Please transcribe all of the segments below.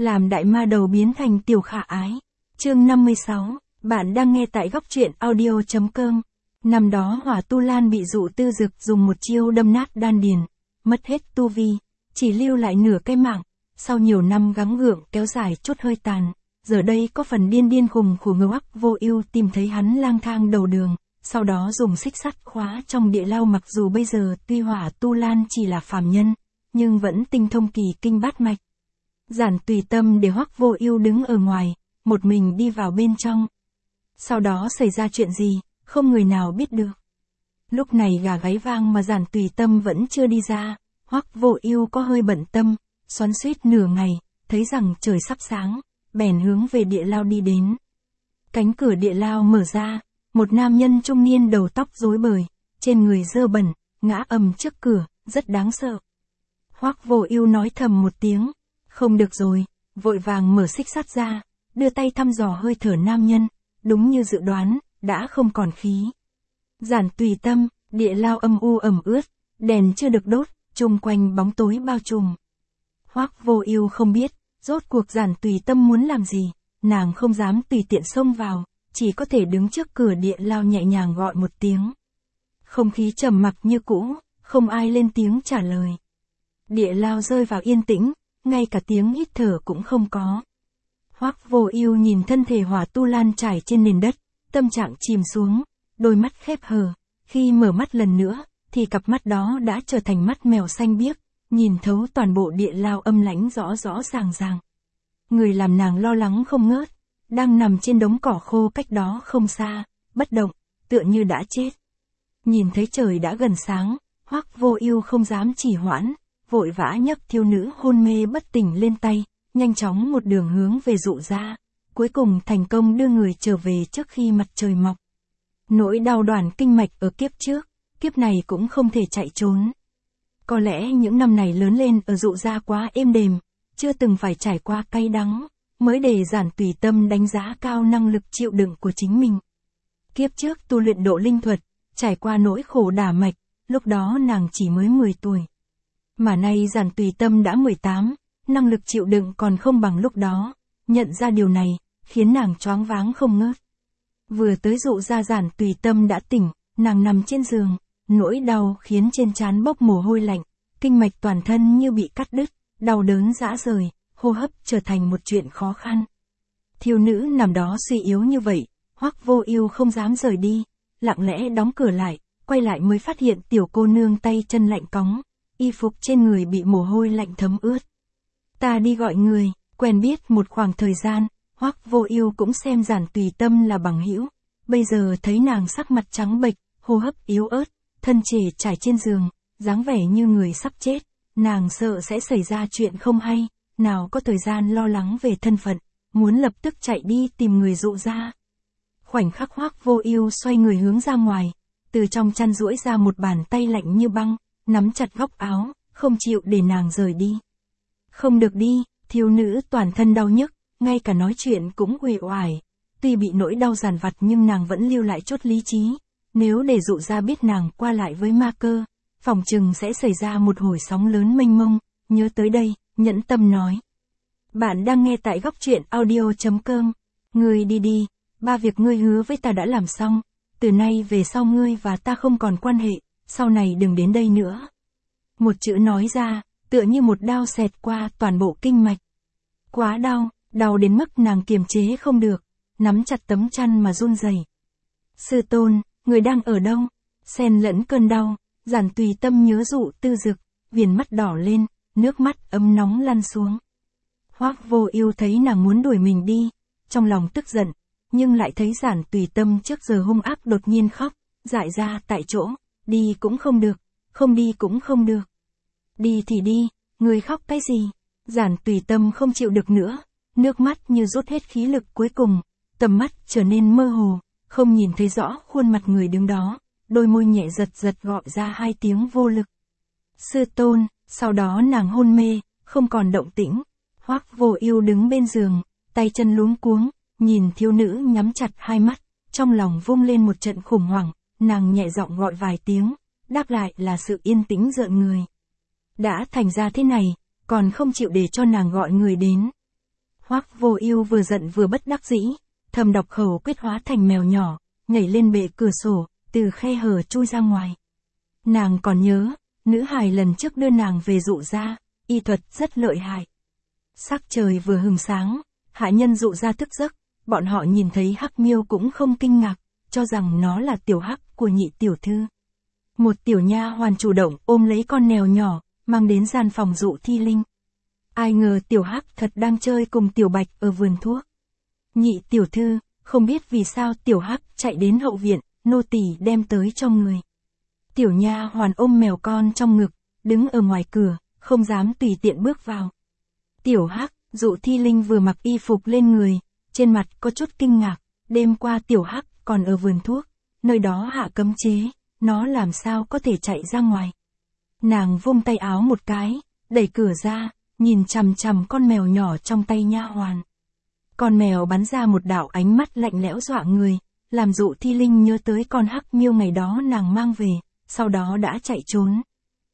làm đại ma đầu biến thành tiểu khả ái. Chương 56, bạn đang nghe tại góc truyện audio.com. Năm đó Hỏa Tu Lan bị Dụ Tư Dực dùng một chiêu đâm nát đan điền, mất hết tu vi, chỉ lưu lại nửa cái mạng, sau nhiều năm gắng gượng kéo dài chút hơi tàn, giờ đây có phần điên điên khùng khùng ngưu ắc vô ưu tìm thấy hắn lang thang đầu đường, sau đó dùng xích sắt khóa trong địa lao. Mặc dù bây giờ tuy Hỏa Tu Lan chỉ là phàm nhân, nhưng vẫn tinh thông kỳ kinh bát mạch. Giản Tùy Tâm để Hoắc Vô Ưu đứng ở ngoài, một mình đi vào bên trong. Sau đó xảy ra chuyện gì, không người nào biết được. Lúc này gà gáy vang mà Giản Tùy Tâm vẫn chưa đi ra, Hoắc Vô Ưu có hơi bận tâm, xoắn xuýt nửa ngày, thấy rằng trời sắp sáng, bèn hướng về địa lao đi đến. Cánh cửa địa lao mở ra, một nam nhân trung niên đầu tóc rối bời, trên người dơ bẩn, ngã ầm trước cửa, rất đáng sợ. Hoắc Vô Ưu nói thầm một tiếng, không được rồi, vội vàng mở xích sắt ra, đưa tay thăm dò hơi thở nam nhân, đúng như dự đoán, đã không còn khí. Giản Tùy Tâm, địa lao âm u ẩm ướt, đèn chưa được đốt, chung quanh bóng tối bao trùm. Hoắc Vô Ưu không biết, rốt cuộc Giản Tùy Tâm muốn làm gì, nàng không dám tùy tiện xông vào, chỉ có thể đứng trước cửa địa lao nhẹ nhàng gọi một tiếng. Không khí trầm mặc như cũ, không ai lên tiếng trả lời. Địa lao rơi vào yên tĩnh, ngay cả tiếng hít thở cũng không có. Hoắc Vô Ưu nhìn thân thể Hỏa Tu Lan trải trên nền đất, tâm trạng chìm xuống, đôi mắt khép hờ, khi mở mắt lần nữa, thì cặp mắt đó đã trở thành mắt mèo xanh biếc, nhìn thấu toàn bộ địa lao âm lãnh rõ rõ ràng ràng. Người làm nàng lo lắng không ngớt, đang nằm trên đống cỏ khô cách đó không xa, bất động, tựa như đã chết. Nhìn thấy trời đã gần sáng, Hoắc Vô Ưu không dám trì hoãn, vội vã nhấc thiếu nữ hôn mê bất tỉnh lên tay, nhanh chóng một đường hướng về Dụ gia, cuối cùng thành công đưa người trở về trước khi mặt trời mọc. Nỗi đau đoản kinh mạch ở kiếp trước, kiếp này cũng không thể chạy trốn. Có lẽ những năm này lớn lên ở Dụ gia quá êm đềm, chưa từng phải trải qua cay đắng, mới để Giản Tùy Tâm đánh giá cao năng lực chịu đựng của chính mình. Kiếp trước tu luyện độ linh thuật, trải qua nỗi khổ đả mạch, lúc đó nàng chỉ mới 10 tuổi. Mà nay Giản Tùy Tâm đã 18, năng lực chịu đựng còn không bằng lúc đó, nhận ra điều này, khiến nàng choáng váng không ngớt. Vừa tới Dụ gia Giản Tùy Tâm đã tỉnh, nàng nằm trên giường, nỗi đau khiến trên trán bốc mồ hôi lạnh, kinh mạch toàn thân như bị cắt đứt, đau đớn rã rời, hô hấp trở thành một chuyện khó khăn. Thiếu nữ nằm đó suy yếu như vậy, Hoắc Vô Ưu không dám rời đi, lặng lẽ đóng cửa lại, quay lại mới phát hiện tiểu cô nương tay chân lạnh cóng, y phục trên người bị mồ hôi lạnh thấm ướt. Ta đi gọi người. Quen biết một khoảng thời gian, Hoắc Vô Ưu cũng xem Giản Tùy Tâm là bằng hữu, bây giờ thấy nàng sắc mặt trắng bệch, hô hấp yếu ớt, thân trề trải trên giường, dáng vẻ như người sắp chết, nàng sợ sẽ xảy ra chuyện không hay, nào có thời gian lo lắng về thân phận, muốn lập tức chạy đi tìm người Dụ gia. Khoảnh khắc Hoắc Vô Ưu xoay người hướng ra ngoài, từ trong chăn duỗi ra một bàn tay lạnh như băng, nắm chặt góc áo, không chịu để nàng rời đi. Không được đi. Thiếu nữ toàn thân đau nhức, ngay cả nói chuyện cũng uể oải. Tuy bị nỗi đau dằn vặt nhưng nàng vẫn lưu lại chút lý trí. Nếu để Dụ gia biết nàng qua lại với ma cơ, phỏng chừng sẽ xảy ra một hồi sóng lớn mênh mông. Nhớ tới đây, nhẫn tâm nói. Bạn đang nghe tại góc truyện audio.com. Ngươi đi đi, 3 việc ngươi hứa với ta đã làm xong. Từ nay về sau ngươi và ta không còn quan hệ, sau này đừng đến đây nữa. Một chữ nói ra, tựa như một đao xẹt qua toàn bộ kinh mạch. Quá đau, đau đến mức nàng kiềm chế không được, nắm chặt tấm chăn mà run rẩy. Sư tôn, người đang ở đâu? Xen lẫn cơn đau, Giản Tùy Tâm nhớ Dụ Tư Dực, viền mắt đỏ lên, nước mắt ấm nóng lăn xuống. Hoắc Vô Ưu thấy nàng muốn đuổi mình đi, trong lòng tức giận, nhưng lại thấy Giản Tùy Tâm trước giờ hung ác đột nhiên khóc, dại ra tại chỗ, đi cũng không được, không đi cũng không được. Đi thì đi, người khóc cái gì? Giản Tùy Tâm không chịu được nữa, nước mắt như rút hết khí lực cuối cùng, tầm mắt trở nên mơ hồ, không nhìn thấy rõ khuôn mặt người đứng đó, đôi môi nhẹ giật giật gọi ra 2 tiếng vô lực. Sư tôn, sau đó nàng hôn mê, không còn động tĩnh. Hoắc Vô Ưu đứng bên giường, tay chân luống cuống, nhìn thiếu nữ nhắm chặt hai mắt, trong lòng vung lên một trận khủng hoảng, nàng nhẹ giọng gọi vài tiếng, đáp lại là sự yên tĩnh rợn người. Đã thành ra thế này, còn không chịu để cho nàng gọi người đến. Hoắc Vô Ưu vừa giận vừa bất đắc dĩ, thầm đọc khẩu quyết hóa thành mèo nhỏ, nhảy lên bệ cửa sổ, từ khe hở chui ra ngoài. Nàng còn nhớ, nữ hài lần trước đưa nàng về Dụ gia, y thuật rất lợi hại. Sắc trời vừa hừng sáng, hạ nhân Dụ gia thức giấc, bọn họ nhìn thấy Hắc Miêu cũng không kinh ngạc, cho rằng nó là tiểu Hắc của nhị tiểu thư. Một tiểu nha hoàn chủ động ôm lấy con mèo nhỏ, mang đến gian phòng Dụ Thi Linh. Ai ngờ tiểu Hắc thật đang chơi cùng tiểu Bạch ở vườn thuốc. Nhị tiểu thư, không biết vì sao tiểu Hắc chạy đến hậu viện, nô tỳ đem tới cho người. Tiểu nha hoàn ôm mèo con trong ngực, đứng ở ngoài cửa, không dám tùy tiện bước vào. Tiểu Hắc, Dụ Thi Linh vừa mặc y phục lên người, trên mặt có chút kinh ngạc, đêm qua tiểu Hắc còn ở vườn thuốc, nơi đó hạ cấm chế, nó làm sao có thể chạy ra ngoài. Nàng vung tay áo một cái, đẩy cửa ra, nhìn chằm chằm con mèo nhỏ trong tay nha hoàn. Con mèo bắn ra một đạo ánh mắt lạnh lẽo dọa người, làm Dụ Thi Linh nhớ tới con Hắc Miêu ngày đó nàng mang về, sau đó đã chạy trốn.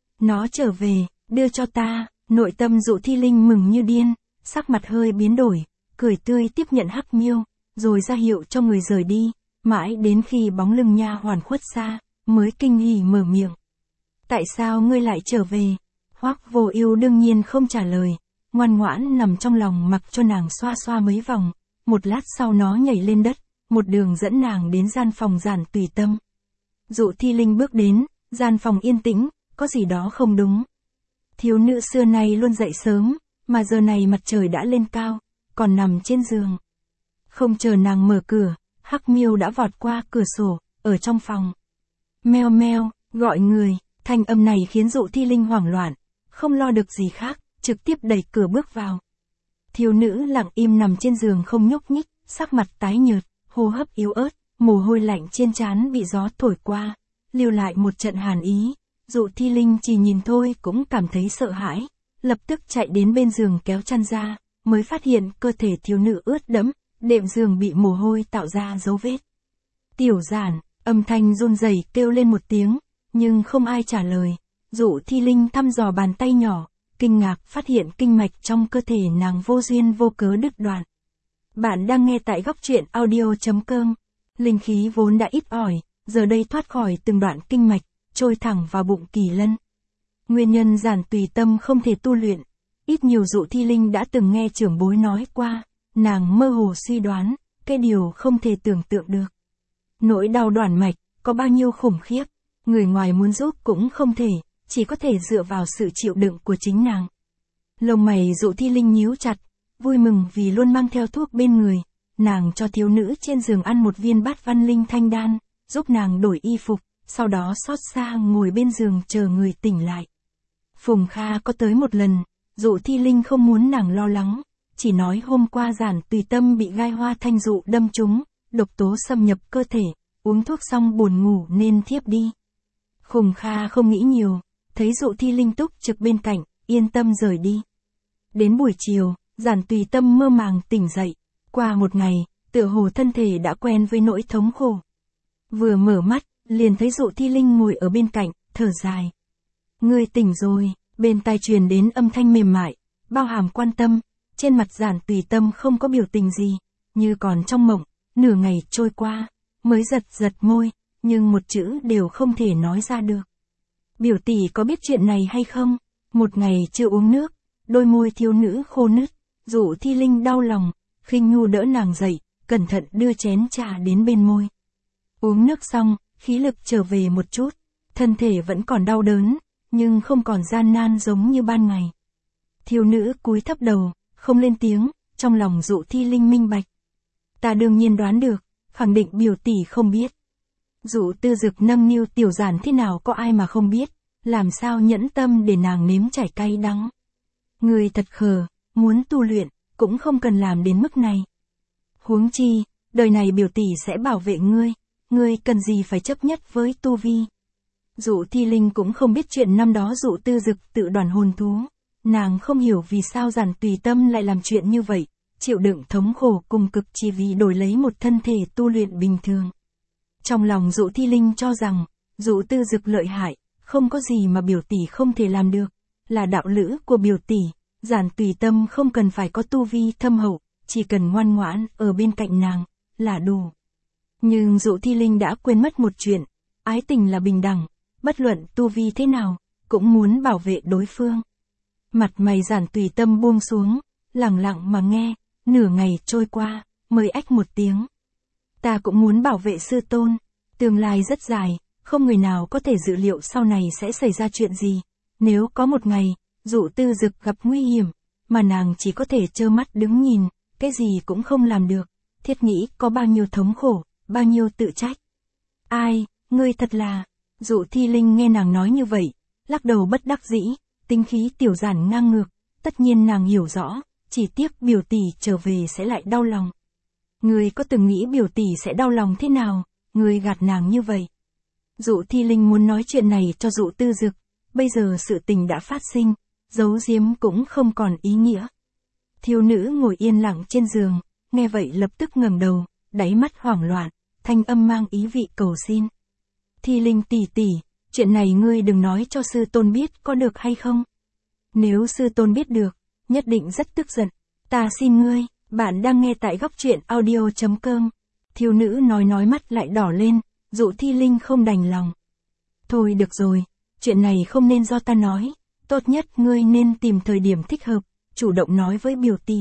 Nó trở về, đưa cho ta, nội tâm Dụ Thi Linh mừng như điên, sắc mặt hơi biến đổi, cười tươi tiếp nhận Hắc Miêu, rồi ra hiệu cho người rời đi, mãi đến khi bóng lưng nha hoàn khuất xa, mới kinh hỉ mở miệng. Tại sao ngươi lại trở về? Hoắc Vô Ưu đương nhiên không trả lời, ngoan ngoãn nằm trong lòng mặc cho nàng xoa xoa mấy vòng, một lát sau nó nhảy lên đất, một đường dẫn nàng đến gian phòng Giản Tùy Tâm. Dụ Thi Linh bước đến, gian phòng yên tĩnh, có gì đó không đúng. Thiếu nữ xưa nay luôn dậy sớm, mà giờ này mặt trời đã lên cao, còn nằm trên giường. Không chờ nàng mở cửa, Hắc Miêu đã vọt qua cửa sổ, ở trong phòng. Meo meo, gọi người, thanh âm này khiến Dụ Thi Linh hoảng loạn, không lo được gì khác, trực tiếp đẩy cửa bước vào. Thiếu nữ lặng im nằm trên giường không nhúc nhích, sắc mặt tái nhợt, hô hấp yếu ớt, mồ hôi lạnh trên trán bị gió thổi qua, lưu lại một trận hàn ý. Dụ Thi Linh chỉ nhìn thôi cũng cảm thấy sợ hãi, lập tức chạy đến bên giường kéo chăn ra, mới phát hiện cơ thể thiếu nữ ướt đẫm, đệm giường bị mồ hôi tạo ra dấu vết. Tiểu Giản, âm thanh run rẩy kêu lên một tiếng, nhưng không ai trả lời. Dụ Thi Linh thăm dò bàn tay nhỏ, kinh ngạc phát hiện kinh mạch trong cơ thể nàng vô duyên vô cớ đứt đoạn. Bạn đang nghe tại góc truyện audio.com. Linh khí vốn đã ít ỏi, giờ đây thoát khỏi từng đoạn kinh mạch, trôi thẳng vào bụng Kỳ Lân. Nguyên nhân Giản Tùy Tâm không thể tu luyện, ít nhiều Dụ Thi Linh đã từng nghe trưởng bối nói qua, nàng mơ hồ suy đoán, cái điều không thể tưởng tượng được. Nỗi đau đoạn mạch, có bao nhiêu khủng khiếp, người ngoài muốn giúp cũng không thể, chỉ có thể dựa vào sự chịu đựng của chính nàng. Lông mày Dụ Thi Linh nhíu chặt, vui mừng vì luôn mang theo thuốc bên người, nàng cho thiếu nữ trên giường ăn một viên bát văn linh thanh đan, giúp nàng đổi y phục, sau đó xót xa ngồi bên giường chờ người tỉnh lại. Phùng Kha có tới một lần, Dụ Thi Linh không muốn nàng lo lắng, chỉ nói hôm qua Giản Tùy Tâm bị gai hoa thanh dụ đâm trúng, độc tố xâm nhập cơ thể, uống thuốc xong buồn ngủ nên thiếp đi. Phùng Kha không nghĩ nhiều, thấy Dụ Thi Linh túc trực bên cạnh, yên tâm rời đi. Đến buổi chiều, Giản Tùy Tâm mơ màng tỉnh dậy, qua một ngày, tựa hồ thân thể đã quen với nỗi thống khổ. Vừa mở mắt, liền thấy Dụ Thi Linh ngồi ở bên cạnh, thở dài. Ngươi tỉnh rồi, bên tai truyền đến âm thanh mềm mại, bao hàm quan tâm, trên mặt Giản Tùy Tâm không có biểu tình gì, như còn trong mộng, nửa ngày trôi qua, mới giật môi, nhưng một chữ đều không thể nói ra được. Biểu tỷ có biết chuyện này hay không? Một ngày chưa uống nước, đôi môi thiếu nữ khô nứt, Dụ Thi Linh đau lòng, khinh nhu đỡ nàng dậy, cẩn thận đưa chén trà đến bên môi. Uống nước xong, khí lực trở về một chút, thân thể vẫn còn đau đớn, nhưng không còn gian nan giống như ban ngày. Thiếu nữ cúi thấp đầu, không lên tiếng, trong lòng Dụ Thi Linh minh bạch. Ta đương nhiên đoán được, khẳng định biểu tỷ không biết. Dụ Tư Dực nâng niu Tiểu Giản thế nào có ai mà không biết, làm sao nhẫn tâm để nàng nếm trải cay đắng. Người thật khờ, muốn tu luyện, cũng không cần làm đến mức này. Huống chi, đời này biểu tỷ sẽ bảo vệ ngươi cần gì phải chấp nhất với tu vi. Dụ Thi Linh cũng không biết chuyện năm đó Dụ Tư Dực tự đoàn hồn thú, nàng không hiểu vì sao Giản Tùy Tâm lại làm chuyện như vậy, chịu đựng thống khổ cùng cực chỉ vì đổi lấy một thân thể tu luyện bình thường. Trong lòng Dụ Thi Linh cho rằng, Dụ Tư Dực lợi hại, không có gì mà biểu tỷ không thể làm được, là đạo lữ của biểu tỷ, Giản Tùy Tâm không cần phải có tu vi thâm hậu, chỉ cần ngoan ngoãn ở bên cạnh nàng, là đủ. Nhưng Dụ Thi Linh đã quên mất một chuyện, ái tình là bình đẳng, bất luận tu vi thế nào, cũng muốn bảo vệ đối phương. Mặt mày Giản Tùy Tâm buông xuống, lặng lặng mà nghe, nửa ngày trôi qua, mới ách một tiếng. Ta cũng muốn bảo vệ sư tôn, tương lai rất dài, không người nào có thể dự liệu sau này sẽ xảy ra chuyện gì. Nếu có một ngày, Dụ Tư Dực gặp nguy hiểm, mà nàng chỉ có thể trơ mắt đứng nhìn, cái gì cũng không làm được, thiết nghĩ có bao nhiêu thống khổ, bao nhiêu tự trách. Ai, ngươi thật là... Dụ Thi Linh nghe nàng nói như vậy, lắc đầu bất đắc dĩ, tính khí tiểu Giản ngang ngược, tất nhiên nàng hiểu rõ, chỉ tiếc biểu tỷ trở về sẽ lại đau lòng. Ngươi có từng nghĩ biểu tỷ sẽ đau lòng thế nào, ngươi gạt nàng như vậy. Dụ Thi Linh muốn nói chuyện này cho Dụ Tư Dực, bây giờ sự tình đã phát sinh, giấu giếm cũng không còn ý nghĩa. Thiếu nữ ngồi yên lặng trên giường, nghe vậy lập tức ngẩng đầu, đáy mắt hoảng loạn, thanh âm mang ý vị cầu xin. Thi Linh tỷ tỷ, chuyện này ngươi đừng nói cho sư tôn biết có được hay không? Nếu sư tôn biết được, nhất định rất tức giận. Ta xin ngươi, bạn đang nghe tại góc truyện audio.com. Thiếu nữ nói mắt lại đỏ lên, Dụ Thi Linh không đành lòng. Thôi được rồi, chuyện này không nên do ta nói, tốt nhất ngươi nên tìm thời điểm thích hợp, chủ động nói với biểu tỷ.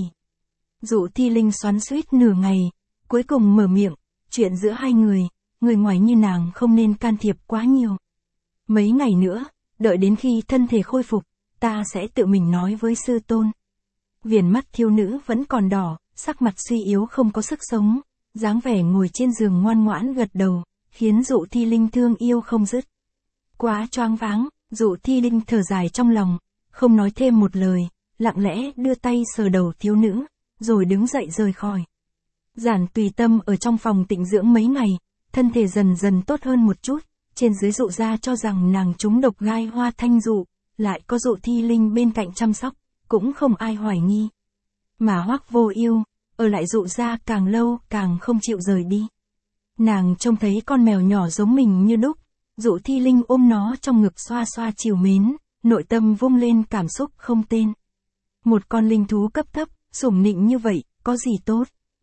Dụ Thi Linh xoắn xuýt nửa ngày, cuối cùng mở miệng, chuyện giữa hai người ngoài như nàng không nên can thiệp quá nhiều. Mấy ngày nữa, đợi đến khi thân thể khôi phục, ta sẽ tự mình nói với sư tôn. Viền mắt thiếu nữ vẫn còn đỏ, sắc mặt suy yếu không có sức sống, dáng vẻ ngồi trên giường ngoan ngoãn gật đầu, khiến Dụ Thi Linh thương yêu không dứt. Quá choáng váng, Dụ Thi Linh thở dài trong lòng, không nói thêm một lời, lặng lẽ đưa tay sờ đầu thiếu nữ, rồi đứng dậy rời khỏi. Giản Tùy Tâm ở trong phòng tịnh dưỡng mấy ngày, thân thể dần dần tốt hơn một chút, trên dưới Dụ gia cho rằng nàng trúng độc gai hoa thanh dụ, lại có Dụ Thi Linh bên cạnh chăm sóc, cũng không ai hoài nghi. Mà Hoắc Vô Ưu, ở lại Dụ gia càng lâu càng không chịu rời đi. Nàng trông thấy con mèo nhỏ giống mình như đúc, Dụ Thi Linh ôm nó trong ngực xoa xoa trìu mến, nội tâm vung lên cảm xúc không tên. Một con linh thú cấp thấp, sủng nịnh như vậy, có gì tốt?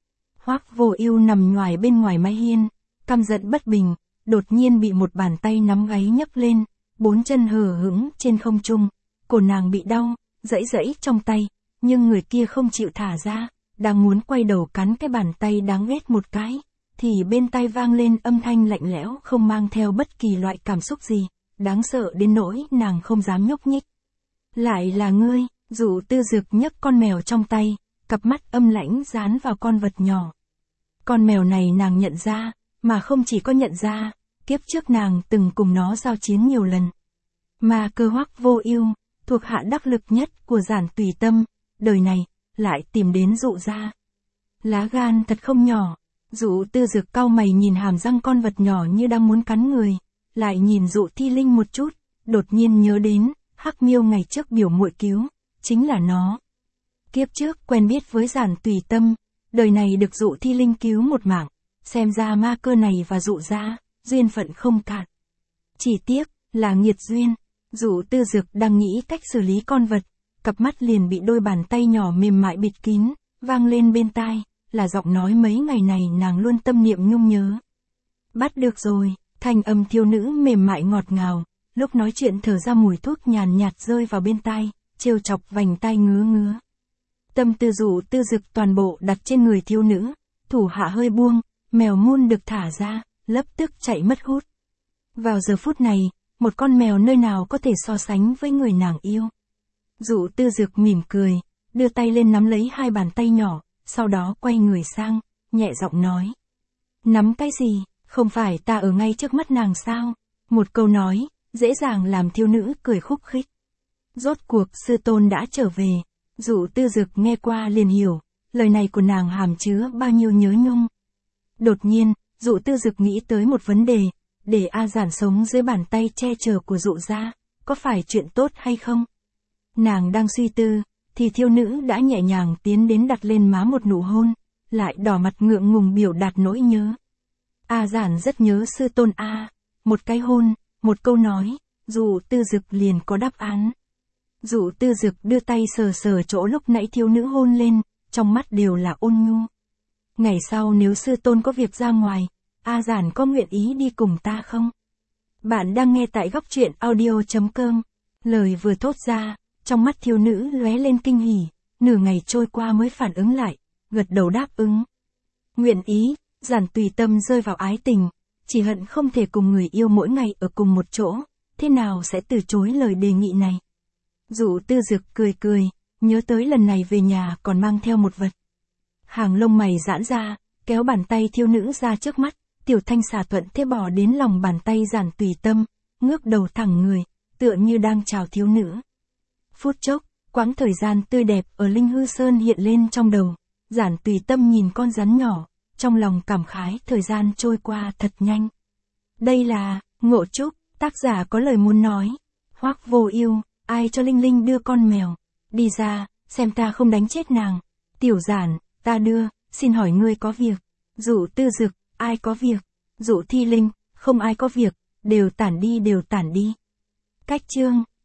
Hoắc Vô Ưu nằm nhoài bên ngoài mái hiên, căm giận bất bình, đột nhiên bị một bàn tay nắm gáy nhấc lên, bốn chân hờ hững trên không trung, cổ nàng bị đau, giãy giãy trong tay, nhưng người kia không chịu thả ra, đang muốn quay đầu cắn cái bàn tay đáng ghét một cái, thì bên tai vang lên âm thanh lạnh lẽo không mang theo bất kỳ loại cảm xúc gì, đáng sợ đến nỗi nàng không dám nhúc nhích. Lại là ngươi, Dụ Tư Dực nhấc con mèo trong tay, cặp mắt âm lãnh dán vào con vật nhỏ. Con mèo này nàng nhận ra, mà không chỉ có nhận ra, kiếp trước nàng từng cùng nó giao chiến nhiều lần. Mà Cơ Hoắc Vô Ưu, thuộc hạ đắc lực nhất của Giản Tùy Tâm, đời này, lại tìm đến Dụ gia. Lá gan thật không nhỏ. Dụ Tư Dực cau mày nhìn hàm răng con vật nhỏ như đang muốn cắn người, lại nhìn Dụ Thi Linh một chút, đột nhiên nhớ đến, Hắc Miêu ngày trước biểu muội cứu, chính là nó. Kiếp trước quen biết với Giản Tùy Tâm, đời này được Dụ Thi Linh cứu một mạng, xem ra ma cơ này và Dụ gia, duyên phận không cạn. Chỉ tiếc, là nghiệt duyên. Dụ Tư Dực đang nghĩ cách xử lý con vật, cặp mắt liền bị đôi bàn tay nhỏ mềm mại bịt kín, vang lên bên tai, là giọng nói mấy ngày này nàng luôn tâm niệm nhung nhớ. Bắt được rồi, thanh âm thiếu nữ mềm mại ngọt ngào, lúc nói chuyện thở ra mùi thuốc nhàn nhạt rơi vào bên tai, trêu chọc vành tai ngứa ngứa. Tâm tư Dụ Tư Dực toàn bộ đặt trên người thiếu nữ, thủ hạ hơi buông, mèo mun được thả ra, lập tức chạy mất hút. Vào giờ phút này, một con mèo nơi nào có thể so sánh với người nàng yêu. Dụ Tư Dực mỉm cười, đưa tay lên nắm lấy hai bàn tay nhỏ, sau đó quay người sang, nhẹ giọng nói. Nắm cái gì, không phải ta ở ngay trước mắt nàng sao? Một câu nói, dễ dàng làm thiếu nữ cười khúc khích. Rốt cuộc sư tôn đã trở về, Dụ Tư Dực nghe qua liền hiểu, lời này của nàng hàm chứa bao nhiêu nhớ nhung. Đột nhiên, Dụ Tư Dực nghĩ tới một vấn đề, để A Giản sống dưới bàn tay che chở của Dụ gia, có phải chuyện tốt hay không? Nàng đang suy tư, thì thiếu nữ đã nhẹ nhàng tiến đến đặt lên má một nụ hôn, lại đỏ mặt ngượng ngùng biểu đạt nỗi nhớ. A Giản rất nhớ sư tôn A, một cái hôn, một câu nói, Dụ Tư Dực liền có đáp án. Dụ Tư Dực đưa tay sờ sờ chỗ lúc nãy thiếu nữ hôn lên, trong mắt đều là ôn nhu. Ngày sau nếu sư tôn có việc ra ngoài, A Giản có nguyện ý đi cùng ta không? Bạn đang nghe tại góc truyện audio.com. Lời vừa thốt ra, trong mắt thiếu nữ lóe lên kinh hỉ, nửa ngày trôi qua mới phản ứng lại, gật đầu đáp ứng. Nguyện ý, Giản tùy tâm rơi vào ái tình, chỉ hận không thể cùng người yêu mỗi ngày ở cùng một chỗ, thế nào sẽ từ chối lời đề nghị này. Dụ Tư Dực cười cười, nhớ tới lần này về nhà còn mang theo một vật. Hàng lông mày giãn ra, kéo bàn tay thiếu nữ ra trước mắt, Tiểu Thanh xà thuận thế bỏ đến lòng bàn tay Giản tùy tâm, ngước đầu thẳng người, tựa như đang chào thiếu nữ. Phút chốc, quãng thời gian tươi đẹp ở Linh Hư Sơn hiện lên trong đầu, Giản tùy tâm nhìn con rắn nhỏ, trong lòng cảm khái thời gian trôi qua thật nhanh. Đây là, Ngộ Trúc, tác giả có lời muốn nói. Hoắc Vô Ưu, ai cho Linh Linh đưa con mèo? Đi ra, xem ta không đánh chết nàng. Tiểu Giản, ta đưa, xin hỏi ngươi có việc. Dụ Tư Dực, ai có việc? Dụ Thi Linh, không ai có việc, đều tản đi. Cách chương